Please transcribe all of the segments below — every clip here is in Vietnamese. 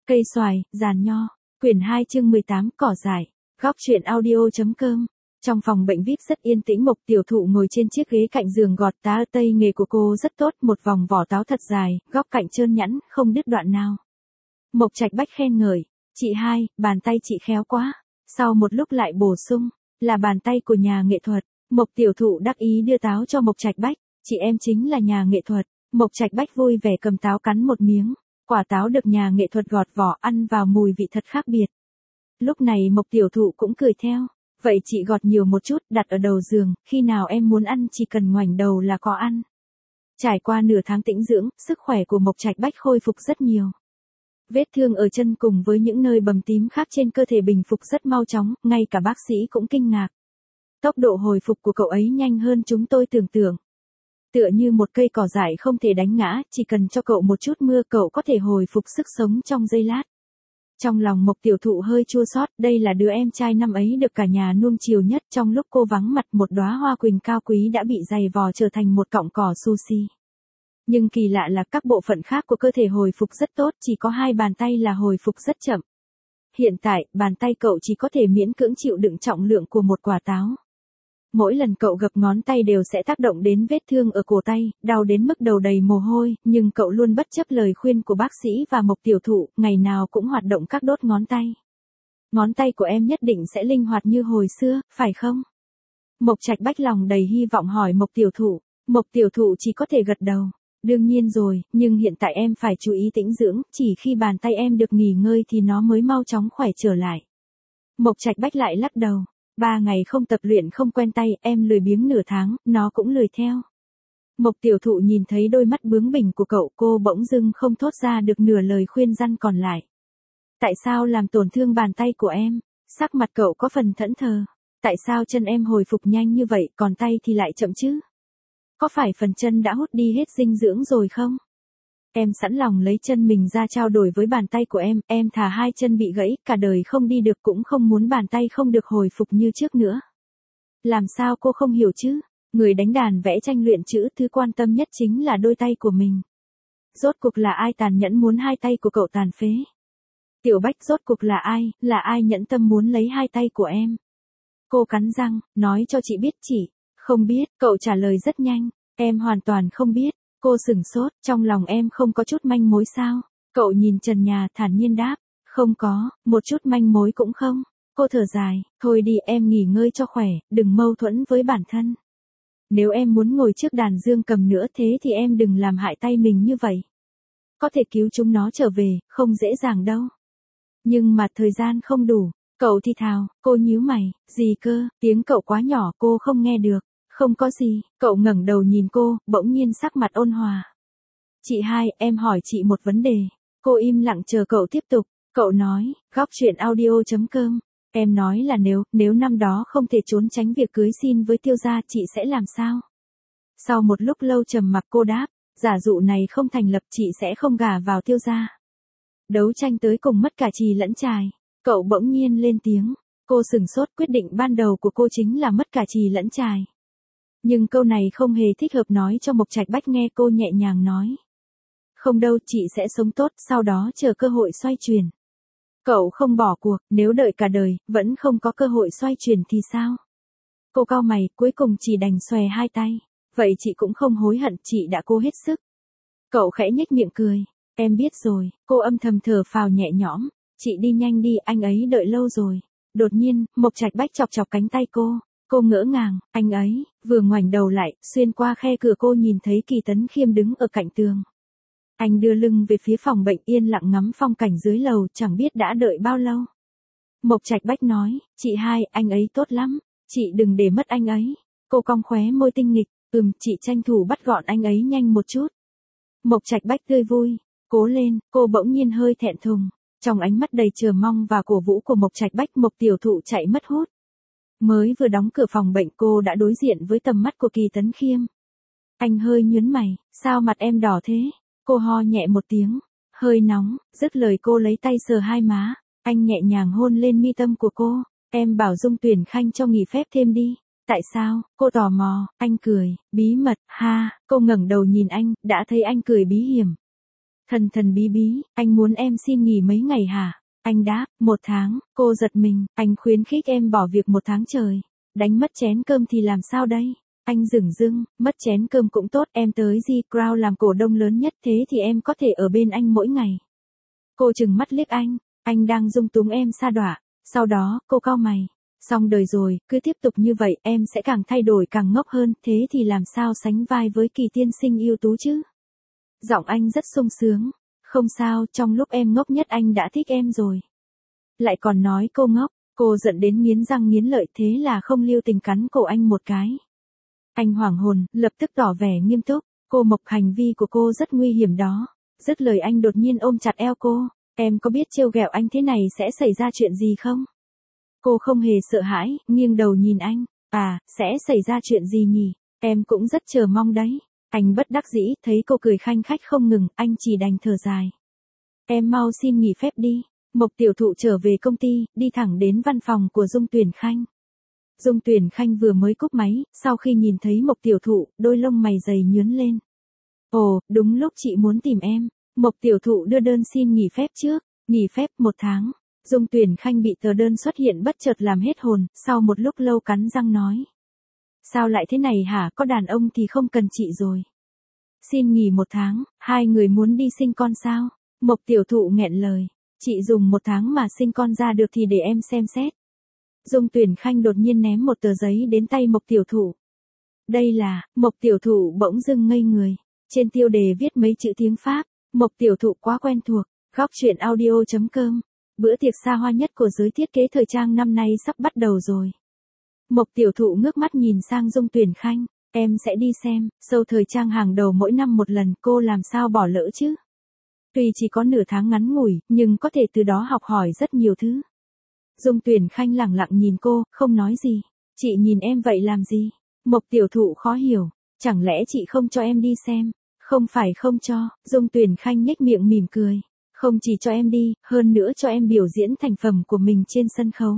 Cây xoài, giàn nho. Quyển 2 chương 18 cỏ dại. Góc truyện audio.com. Trong phòng bệnh VIP rất yên tĩnh, Mộc Tiểu Thụ ngồi trên chiếc ghế cạnh giường gọt tá. Tay nghề của cô rất tốt, một vòng vỏ táo thật dài, góc cạnh trơn nhẵn, không đứt đoạn nào. Mộc Trạch Bách khen ngợi, chị hai, bàn tay chị khéo quá. Sau một lúc lại bổ sung, là bàn tay của nhà nghệ thuật. Mộc Tiểu Thụ đắc ý đưa táo cho Mộc Trạch Bách, chị em chính là nhà nghệ thuật. Mộc Trạch Bách vui vẻ cầm táo cắn một miếng. Quả táo được nhà nghệ thuật gọt vỏ ăn vào mùi vị thật khác biệt. Lúc này Mộc Tiểu Thụ cũng cười theo. Vậy chị gọt nhiều một chút, đặt ở đầu giường, khi nào em muốn ăn chỉ cần ngoảnh đầu là có ăn. Trải qua nửa tháng tĩnh dưỡng, sức khỏe của Mộc Trạch Bách khôi phục rất nhiều. Vết thương ở chân cùng với những nơi bầm tím khác trên cơ thể bình phục rất mau chóng, ngay cả bác sĩ cũng kinh ngạc. Tốc độ hồi phục của cậu ấy nhanh hơn chúng tôi tưởng tượng. Tựa như một cây cỏ dại không thể đánh ngã, chỉ cần cho cậu một chút mưa cậu có thể hồi phục sức sống trong giây lát. Trong lòng Mộc Tiểu Thụ hơi chua xót, đây là đứa em trai năm ấy được cả nhà nuông chiều nhất, trong lúc cô vắng mặt một đóa hoa quỳnh cao quý đã bị giày vò trở thành một cọng cỏ sushi. Nhưng kỳ lạ là các bộ phận khác của cơ thể hồi phục rất tốt, chỉ có hai bàn tay là hồi phục rất chậm. Hiện tại, bàn tay cậu chỉ có thể miễn cưỡng chịu đựng trọng lượng của một quả táo. Mỗi lần cậu gập ngón tay đều sẽ tác động đến vết thương ở cổ tay, đau đến mức đầu đầy mồ hôi, nhưng cậu luôn bất chấp lời khuyên của bác sĩ và Mộc Tiểu Thụ, ngày nào cũng hoạt động các đốt ngón tay. Ngón tay của em nhất định sẽ linh hoạt như hồi xưa, phải không? Mộc Trạch Bách lòng đầy hy vọng hỏi Mộc Tiểu Thụ. Mộc Tiểu Thụ chỉ có thể gật đầu. Đương nhiên rồi, nhưng hiện tại em phải chú ý tĩnh dưỡng, chỉ khi bàn tay em được nghỉ ngơi thì nó mới mau chóng khỏe trở lại. Mộc Trạch Bách lại lắc đầu. 3 ngày không tập luyện không quen tay, em lười biếng nửa tháng, nó cũng lười theo. Mộc Tiểu Thụ nhìn thấy đôi mắt bướng bỉnh của cậu, cô bỗng dưng không thốt ra được nửa lời khuyên răn còn lại. Tại sao làm tổn thương bàn tay của em? Sắc mặt cậu có phần thẫn thờ. Tại sao chân em hồi phục nhanh như vậy, còn tay thì lại chậm chứ? Có phải phần chân đã hút đi hết dinh dưỡng rồi không? Em sẵn lòng lấy chân mình ra trao đổi với bàn tay của em thà hai chân bị gãy, cả đời không đi được cũng không muốn bàn tay không được hồi phục như trước nữa. Làm sao cô không hiểu chứ? Người đánh đàn vẽ tranh luyện chữ, thứ quan tâm nhất chính là đôi tay của mình. Rốt cuộc là ai tàn nhẫn muốn hai tay của cậu tàn phế? Tiểu Bách, rốt cuộc là ai nhẫn tâm muốn lấy hai tay của em? Cô cắn răng, nói cho chị biết chị. Không biết, cậu trả lời rất nhanh. Em hoàn toàn không biết. Cô sửng sốt, trong lòng em không có chút manh mối sao? Cậu nhìn trần nhà thản nhiên đáp. Không có, một chút manh mối cũng không. Cô thở dài, thôi đi em nghỉ ngơi cho khỏe, đừng mâu thuẫn với bản thân. Nếu em muốn ngồi trước đàn dương cầm nữa thế thì em đừng làm hại tay mình như vậy. Có thể cứu chúng nó trở về, không dễ dàng đâu. Nhưng mà thời gian không đủ. Cậu thì thào, cô nhíu mày, gì cơ, tiếng cậu quá nhỏ cô không nghe được. Không có gì, cậu ngẩng đầu nhìn cô, bỗng nhiên sắc mặt ôn hòa. Chị hai, em hỏi chị một vấn đề. Cô im lặng chờ cậu tiếp tục. Cậu nói, góc truyện audio.com. Em nói là nếu năm đó không thể trốn tránh việc cưới xin với Tiêu gia chị sẽ làm sao? Sau một lúc lâu trầm mặc cô đáp, giả dụ này không thành lập chị sẽ không gả vào Tiêu gia. Đấu tranh tới cùng mất cả trì lẫn trài. Cậu bỗng nhiên lên tiếng. Cô sửng sốt, quyết định ban đầu của cô chính là mất cả trì lẫn trài. Nhưng câu này không hề thích hợp nói cho Mộc Trạch Bách nghe, cô nhẹ nhàng nói. Không đâu, chị sẽ sống tốt, sau đó chờ cơ hội xoay chuyển. Cậu không bỏ cuộc, nếu đợi cả đời, vẫn không có cơ hội xoay chuyển thì sao? Cô cau mày, cuối cùng chỉ đành xòe hai tay. Vậy chị cũng không hối hận, chị đã cố hết sức. Cậu khẽ nhếch miệng cười. Em biết rồi, cô âm thầm thở phào nhẹ nhõm. Chị đi nhanh đi, anh ấy đợi lâu rồi. Đột nhiên, Mộc Trạch Bách chọc chọc cánh tay cô. Cô ngỡ ngàng, anh ấy, vừa ngoảnh đầu lại, xuyên qua khe cửa cô nhìn thấy Kỳ Tấn Khiêm đứng ở cạnh tường. Anh đưa lưng về phía phòng bệnh yên lặng ngắm phong cảnh dưới lầu, chẳng biết đã đợi bao lâu. Mộc Trạch Bách nói, chị hai, anh ấy tốt lắm, chị đừng để mất anh ấy. Cô cong khóe môi tinh nghịch, chị tranh thủ bắt gọn anh ấy nhanh một chút. Mộc Trạch Bách tươi vui, cố lên, cô bỗng nhiên hơi thẹn thùng. Trong ánh mắt đầy chờ mong và cổ vũ của Mộc Trạch Bách, Mộc Tiểu Thụ chạy mất hút. Mới vừa đóng cửa phòng bệnh cô đã đối diện với tầm mắt của Kỳ Tấn Khiêm. Anh hơi nhướng mày, sao mặt em đỏ thế? Cô ho nhẹ một tiếng, hơi nóng, dứt lời cô lấy tay sờ hai má. Anh nhẹ nhàng hôn lên mi tâm của cô. Em bảo Dung Tuyển Khanh cho nghỉ phép thêm đi. Tại sao? Cô tò mò, anh cười, bí mật, ha, cô ngẩng đầu nhìn anh, đã thấy anh cười bí hiểm. Thần thần bí bí, anh muốn em xin nghỉ mấy ngày hả? Anh đáp, 1 tháng, cô giật mình, anh khuyến khích em bỏ việc 1 tháng trời. Đánh mất chén cơm thì làm sao đây? Anh dửng dưng, mất chén cơm cũng tốt, em tới G Crown làm cổ đông lớn nhất thế thì em có thể ở bên anh mỗi ngày. Cô trừng mắt liếc anh đang dung túng em sa đọa. Sau đó, cô cau mày. Xong đời rồi, cứ tiếp tục như vậy, em sẽ càng thay đổi càng ngốc hơn, thế thì làm sao sánh vai với Kỳ tiên sinh ưu tú chứ? Giọng anh rất sung sướng. Không sao, trong lúc em ngốc nhất anh đã thích em rồi. Lại còn nói cô ngốc, cô giận đến nghiến răng nghiến lợi, thế là không lưu tình cắn cổ anh một cái. Anh hoảng hồn, lập tức tỏ vẻ nghiêm túc, cô Mộc, hành vi của cô rất nguy hiểm đó. Dứt lời anh đột nhiên ôm chặt eo cô, em có biết trêu ghẹo anh thế này sẽ xảy ra chuyện gì không? Cô không hề sợ hãi, nghiêng đầu nhìn anh, sẽ xảy ra chuyện gì nhỉ? Em cũng rất chờ mong đấy. Anh bất đắc dĩ, thấy cô cười khanh khách không ngừng, anh chỉ đành thở dài. Em mau xin nghỉ phép đi. Mộc tiểu thụ trở về công ty, đi thẳng đến văn phòng của Dung Tuyển Khanh. Dung Tuyển Khanh vừa mới cúp máy, sau khi nhìn thấy Mộc tiểu thụ, đôi lông mày dày nhướng lên. Ồ, đúng lúc chị muốn tìm em. Mộc tiểu thụ đưa đơn xin nghỉ phép trước, nghỉ phép 1 tháng. Dung Tuyển Khanh bị tờ đơn xuất hiện bất chợt làm hết hồn, sau một lúc lâu cắn răng nói. Sao lại thế này hả, có đàn ông thì không cần chị rồi. Xin nghỉ 1 tháng, hai người muốn đi sinh con sao? Mộc tiểu thụ nghẹn lời. Chị dùng 1 tháng mà sinh con ra được thì để em xem xét. Dung Tuyển Khanh đột nhiên ném một tờ giấy đến tay Mộc tiểu thụ. Đây là, Mộc tiểu thụ bỗng dưng ngây người. Trên tiêu đề viết mấy chữ tiếng Pháp. Mộc tiểu thụ quá quen thuộc. Góc truyện audio.com. Bữa tiệc xa hoa nhất của giới thiết kế thời trang năm nay sắp bắt đầu rồi. Mộc tiểu thụ ngước mắt nhìn sang Dung Tuyển Khanh. Em sẽ đi xem, show thời trang hàng đầu mỗi năm một lần, cô làm sao bỏ lỡ chứ? Tuy chỉ có nửa tháng ngắn ngủi, nhưng có thể từ đó học hỏi rất nhiều thứ. Dung Tuyển Khanh lẳng lặng nhìn cô, không nói gì. Chị nhìn em vậy làm gì? Mộc tiểu thụ khó hiểu. Chẳng lẽ chị không cho em đi xem? Không phải không cho, Dung Tuyển Khanh nhếch miệng mỉm cười. Không chỉ cho em đi, hơn nữa cho em biểu diễn thành phẩm của mình trên sân khấu.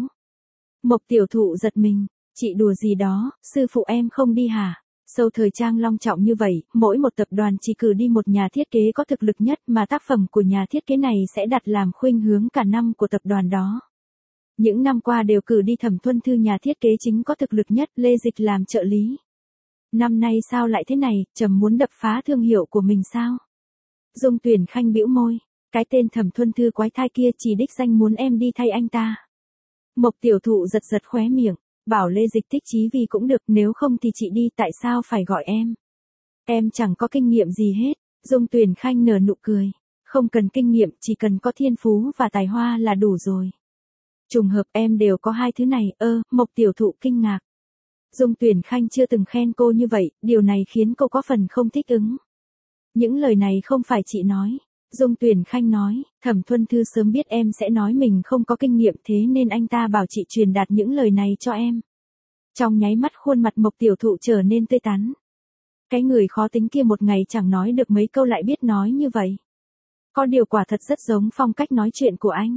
Mộc tiểu thụ giật mình. Chị đùa gì đó, sư phụ em không đi hả? Show thời trang long trọng như vậy, mỗi một tập đoàn chỉ cử đi một nhà thiết kế có thực lực nhất mà tác phẩm của nhà thiết kế này sẽ đặt làm khuynh hướng cả năm của tập đoàn đó. Những năm qua đều cử đi Thẩm Thuân Thư nhà thiết kế chính có thực lực nhất, Lê Dịch làm trợ lý. Năm nay sao lại thế này, Trầm muốn đập phá thương hiệu của mình sao? Dung Tuyển Khanh bĩu môi, cái tên Thẩm Thuân Thư quái thai kia chỉ đích danh muốn em đi thay anh ta. Mộc tiểu thụ giật giật khóe miệng. Bảo Lê Dịch thích Chí Vi cũng được, nếu không thì chị đi, tại sao phải gọi em? Em chẳng có kinh nghiệm gì hết. Dung Tuyển Khanh nở nụ cười. Không cần kinh nghiệm, chỉ cần có thiên phú và tài hoa là đủ rồi. Trùng hợp em đều có hai thứ này, Mộc tiểu thụ kinh ngạc. Dung Tuyển Khanh chưa từng khen cô như vậy, điều này khiến cô có phần không thích ứng. Những lời này không phải chị nói. Dung Tuyển Khanh nói, Thẩm Thuân Thư sớm biết em sẽ nói mình không có kinh nghiệm thế nên anh ta bảo chị truyền đạt những lời này cho em. Trong nháy mắt khuôn mặt Mộc tiểu thụ trở nên tươi tắn. Cái người khó tính kia một ngày chẳng nói được mấy câu lại biết nói như vậy. Có điều quả thật rất giống phong cách nói chuyện của anh.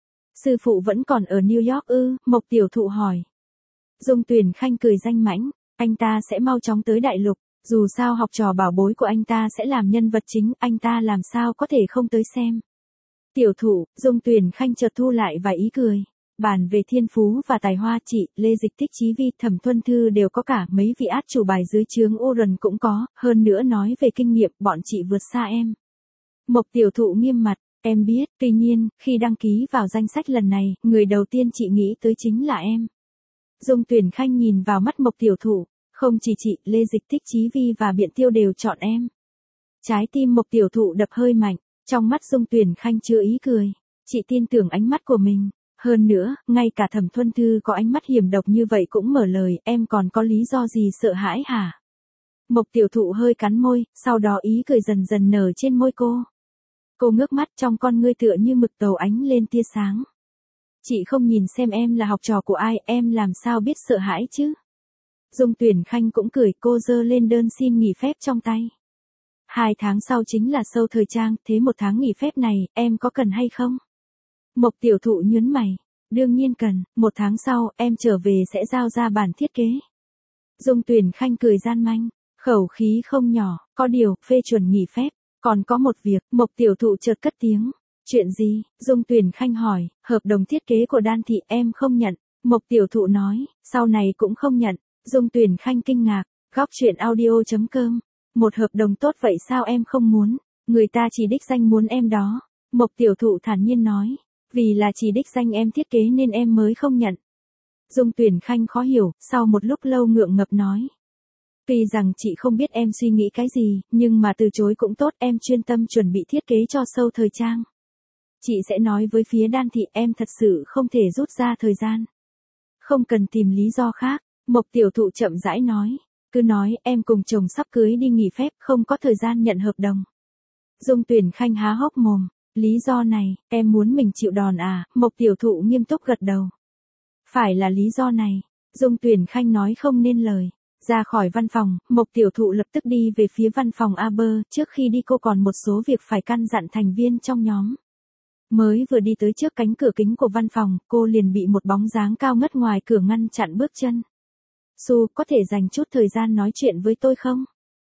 Sư phụ vẫn còn ở New York ư? Mộc tiểu thụ hỏi. Dung Tuyển Khanh cười danh mãnh, anh ta sẽ mau chóng tới đại lục. Dù sao học trò bảo bối của anh ta sẽ làm nhân vật chính, anh ta làm sao có thể không tới xem. Tiểu thụ, Dung Tuyển Khanh chợt thu lại vài ý cười. Bàn về thiên phú và tài hoa, chị, Lê Dịch thích Chí Vi, Thẩm Thuân Thư đều có cả, mấy vị át chủ bài dưới trướng Oren cũng có, hơn nữa nói về kinh nghiệm, bọn chị vượt xa em. Mộc tiểu thụ nghiêm mặt, em biết, tuy nhiên, khi đăng ký vào danh sách lần này, người đầu tiên chị nghĩ tới chính là em. Dung Tuyển Khanh nhìn vào mắt Mộc tiểu thụ. Không chỉ chị, Lê Dịch thích Chí Vi và Biện Tiêu đều chọn em. Trái tim Mộc tiểu thụ đập hơi mạnh, trong mắt Dung Tuyển Khanh chứa ý cười. Chị tin tưởng ánh mắt của mình. Hơn nữa, ngay cả Thẩm Thuân Thư có ánh mắt hiểm độc như vậy cũng mở lời, em còn có lý do gì sợ hãi hả? Mộc tiểu thụ hơi cắn môi, sau đó ý cười dần dần nở trên môi cô. Cô ngước mắt, trong con ngươi tựa như mực tàu ánh lên tia sáng. Chị không nhìn xem em là học trò của ai, em làm sao biết sợ hãi chứ? Dung Tuyển Khanh cũng cười, cô giơ lên đơn xin nghỉ phép trong tay. 2 tháng sau chính là show thời trang, thế 1 tháng nghỉ phép này, em có cần hay không? Mộc tiểu thụ nhướng mày. Đương nhiên cần, 1 tháng sau, em trở về sẽ giao ra bản thiết kế. Dung Tuyển Khanh cười gian manh, khẩu khí không nhỏ, có điều, phê chuẩn nghỉ phép. Còn có một việc, Mộc tiểu thụ chợt cất tiếng. Chuyện gì? Dung Tuyển Khanh hỏi, hợp đồng thiết kế của Đan thị em không nhận. Mộc tiểu thụ nói, sau này cũng không nhận. Dung Tuyển Khanh kinh ngạc, góc chuyện audio.com. Một hợp đồng tốt vậy sao em không muốn? Người ta chỉ đích danh muốn em đó. Mộc tiểu thụ thản nhiên nói, vì là chỉ đích danh em thiết kế nên em mới không nhận. Dung Tuyển Khanh khó hiểu, sau một lúc lâu ngượng ngập nói. Tuy rằng chị không biết em suy nghĩ cái gì, nhưng mà từ chối cũng tốt, em chuyên tâm chuẩn bị thiết kế cho show thời trang. Chị sẽ nói với phía Đan thị em thật sự không thể rút ra thời gian. Không cần tìm lý do khác, Mộc tiểu thụ chậm rãi nói. Cứ nói em cùng chồng sắp cưới đi nghỉ phép, không có thời gian nhận hợp đồng. Dung Tuyển Khanh há hốc mồm. Lý do này, em muốn mình chịu đòn à? Mộc tiểu thụ nghiêm túc gật đầu. Phải là lý do này. Dung Tuyển Khanh nói không nên lời. Ra khỏi văn phòng, Mộc tiểu thụ lập tức đi về phía văn phòng Aber, trước khi đi cô còn một số việc phải căn dặn thành viên trong nhóm. Mới vừa đi tới trước cánh cửa kính của văn phòng, cô liền bị một bóng dáng cao ngất ngoài cửa ngăn chặn bước chân. Su, có thể dành chút thời gian nói chuyện với tôi không?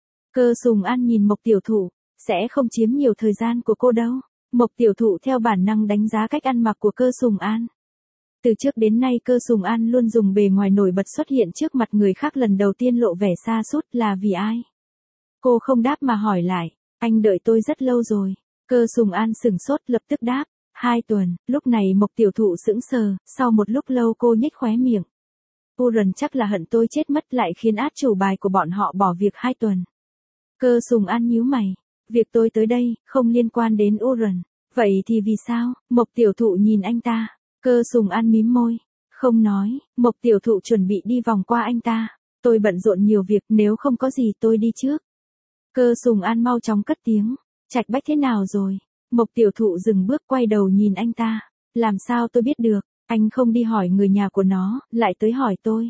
Cơ Sùng An nhìn Mộc tiểu thụ, sẽ không chiếm nhiều thời gian của cô đâu. Mộc tiểu thụ theo bản năng đánh giá cách ăn mặc của Cơ Sùng An. Từ trước đến nay Cơ Sùng An luôn dùng bề ngoài nổi bật xuất hiện trước mặt người khác, lần đầu tiên lộ vẻ sa sút là vì ai? Cô không đáp mà hỏi lại, anh đợi tôi rất lâu rồi. Cơ Sùng An sửng sốt lập tức đáp, 2 tuần, lúc này Mộc tiểu thụ sững sờ, sau một lúc lâu cô nhếch khóe miệng. Uran chắc là hận tôi chết mất lại khiến át chủ bài của bọn họ bỏ việc 2 tuần. Cơ Sùng An nhíu mày, việc tôi tới đây, không liên quan đến Uran. Vậy thì vì sao? Mộc tiểu thụ nhìn anh ta. Cơ Sùng An mím môi, không nói. Mộc tiểu thụ chuẩn bị đi vòng qua anh ta. Tôi bận rộn nhiều việc, nếu không có gì tôi đi trước. Cơ Sùng An mau chóng cất tiếng. Trạch Bách thế nào rồi? Mộc tiểu thụ dừng bước quay đầu nhìn anh ta. Làm sao tôi biết được, anh không đi hỏi người nhà của nó, lại tới hỏi tôi.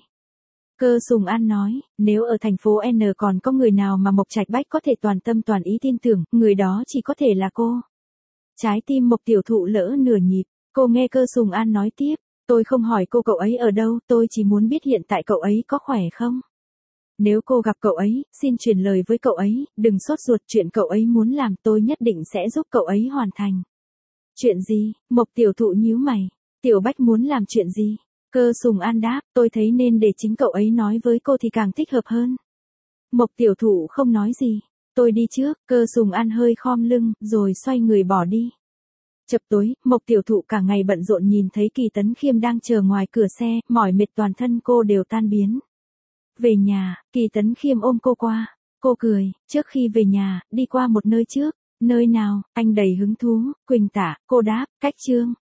Cơ Sùng An nói, nếu ở thành phố N còn có người nào mà Mộc Trạch Bách có thể toàn tâm toàn ý tin tưởng, người đó chỉ có thể là cô. Trái tim Mộc tiểu thụ lỡ nửa nhịp, cô nghe Cơ Sùng An nói tiếp, tôi không hỏi cô cậu ấy ở đâu, tôi chỉ muốn biết hiện tại cậu ấy có khỏe không. Nếu cô gặp cậu ấy, xin truyền lời với cậu ấy, đừng sốt ruột, chuyện cậu ấy muốn làm tôi nhất định sẽ giúp cậu ấy hoàn thành. Chuyện gì? Mộc tiểu thụ nhíu mày. Tiểu Bách muốn làm chuyện gì? Cơ Sùng An đáp, tôi thấy nên để chính cậu ấy nói với cô thì càng thích hợp hơn. Mộc tiểu thụ không nói gì. Tôi đi trước. Cơ Sùng An hơi khom lưng, rồi xoay người bỏ đi. Chập tối, Mộc tiểu thụ cả ngày bận rộn nhìn thấy Kỳ Tấn Khiêm đang chờ ngoài cửa xe, mỏi mệt toàn thân cô đều tan biến. Về nhà, Kỳ Tấn Khiêm ôm cô qua. Cô cười, trước khi về nhà, đi qua một nơi trước. Nơi nào? Anh đầy hứng thú. Quỳnh Tả, cô đáp, cách Chương.